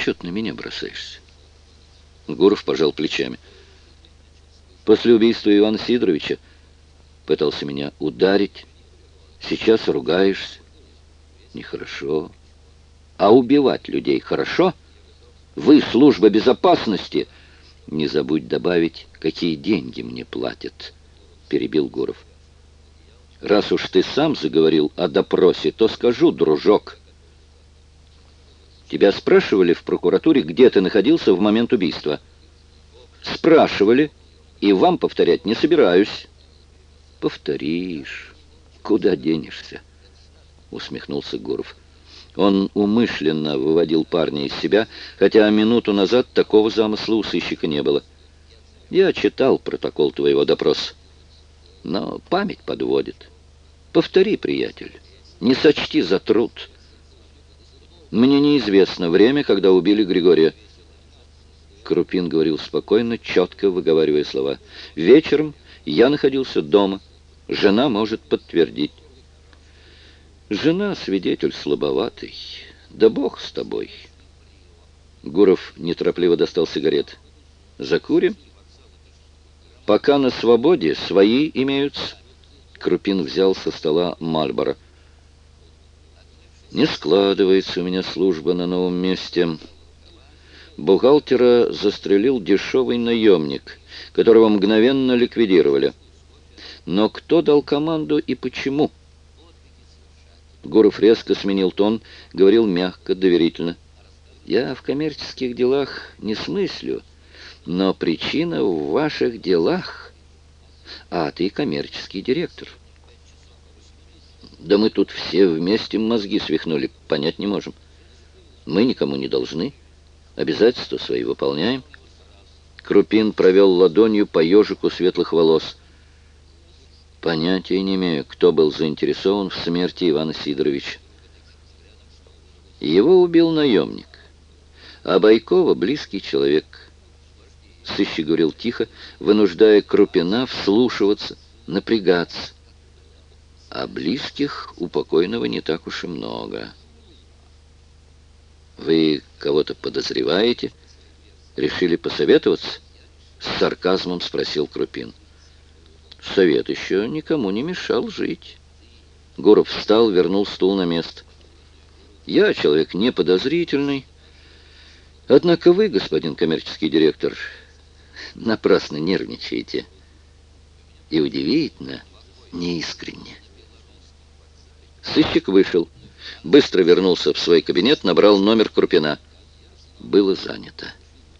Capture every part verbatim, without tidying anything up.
чё ты на меня бросаешься? Гуров пожал плечами. После убийства Ивана Сидоровича пытался меня ударить. Сейчас ругаешься. Нехорошо. А убивать людей хорошо? Вы, служба безопасности, не забудь добавить, какие деньги мне платят, перебил Гуров. Раз уж ты сам заговорил о допросе, то скажу, дружок. Тебя спрашивали в прокуратуре, где ты находился в момент убийства? Спрашивали, и вам повторять не собираюсь. Повторишь. Куда денешься? Усмехнулся Гуров. Он умышленно выводил парня из себя, хотя минуту назад такого замысла у сыщика не было. Я читал протокол твоего допроса, но память подводит. Повтори, приятель, не сочти за труд. Мне неизвестно время, когда убили Григория. Крупин говорил спокойно, четко выговаривая слова. Вечером я находился дома. Жена может подтвердить. Жена свидетель слабоватый. Да бог с тобой. Гуров неторопливо достал сигарет. Закурим? Пока на свободе свои имеются. Крупин взял со стола Мальборо. Не складывается у меня служба на новом месте. Бухгалтера застрелил дешевый наемник, которого мгновенно ликвидировали. Но кто дал команду и почему? Гуров резко сменил тон, говорил мягко, доверительно. Я в коммерческих делах не смыслю, но причина в ваших делах. А ты коммерческий директор. Да мы тут все вместе мозги свихнули, понять не можем. Мы никому не должны. Обязательства свои выполняем. Крупин провел ладонью по ежику светлых волос. Понятия не имею, кто был заинтересован в смерти Ивана Сидоровича. Его убил наемник, а Байкова — близкий человек. Сыщик говорил тихо, вынуждая Крупина вслушиваться, напрягаться. А близких у покойного не так уж и много. Вы кого-то подозреваете? Решили посоветоваться? С сарказмом спросил Крупин. Совет еще никому не мешал жить. Гуров встал, вернул стул на место. Я человек неподозрительный. Однако вы, господин коммерческий директор, напрасно нервничаете. И удивительно, неискренне. Сыщик вышел. Быстро вернулся в свой кабинет, набрал номер Крупина. Было занято.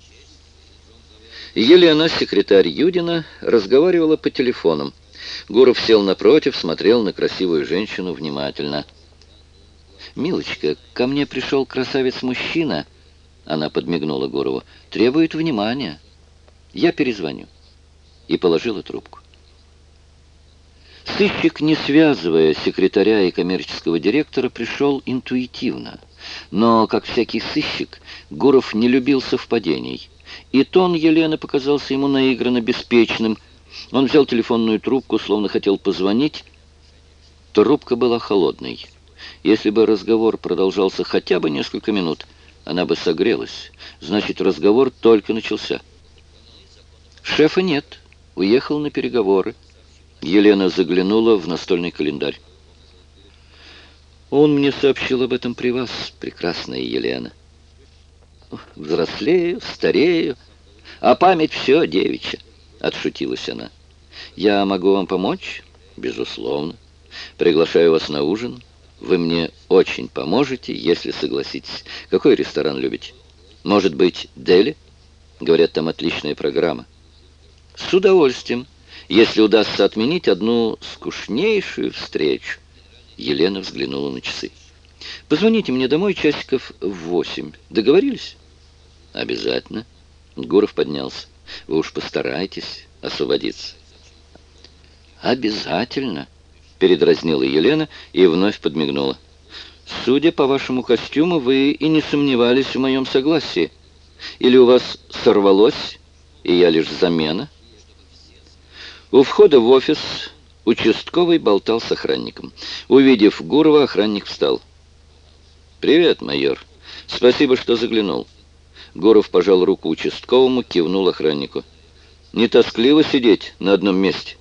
Елена, секретарь Юдина, разговаривала по телефону. Гуров сел напротив, смотрел на красивую женщину внимательно. «Милочка, ко мне пришел красавец-мужчина», — она подмигнула Гурову, — «требует внимания. Я перезвоню». И положила трубку. Сыщик, не связывая секретаря и коммерческого директора, пришел интуитивно. Но, как всякий сыщик, Гуров не любил совпадений. И тон Елены показался ему наигранно беспечным. Он взял телефонную трубку, словно хотел позвонить. Трубка была холодной. Если бы разговор продолжался хотя бы несколько минут, она бы согрелась. Значит, разговор только начался. Шефа нет, уехал на переговоры. Елена заглянула в настольный календарь. Он мне сообщил об этом при вас, прекрасная Елена. Взрослею, старею, а память все девичья, отшутилась она. Я могу вам помочь? Безусловно. Приглашаю вас на ужин. Вы мне очень поможете, если согласитесь. Какой ресторан любите? Может быть, Дели? Говорят, там отличная программа. С удовольствием, если удастся отменить одну скучнейшую встречу. Елена взглянула на часы. Позвоните мне домой часиков в восемь. Договорились? Обязательно. Гуров поднялся. Вы уж постарайтесь освободиться. Обязательно, передразнила Елена и вновь подмигнула. Судя по вашему костюму, вы и не сомневались в моем согласии. Или у вас сорвалось, и я лишь замена? У входа в офис участковый болтал с охранником. Увидев Гурова, охранник встал. «Привет, майор. Спасибо, что заглянул. Гуров пожал руку участковому, кивнул охраннику. «Не тоскливо сидеть на одном месте?»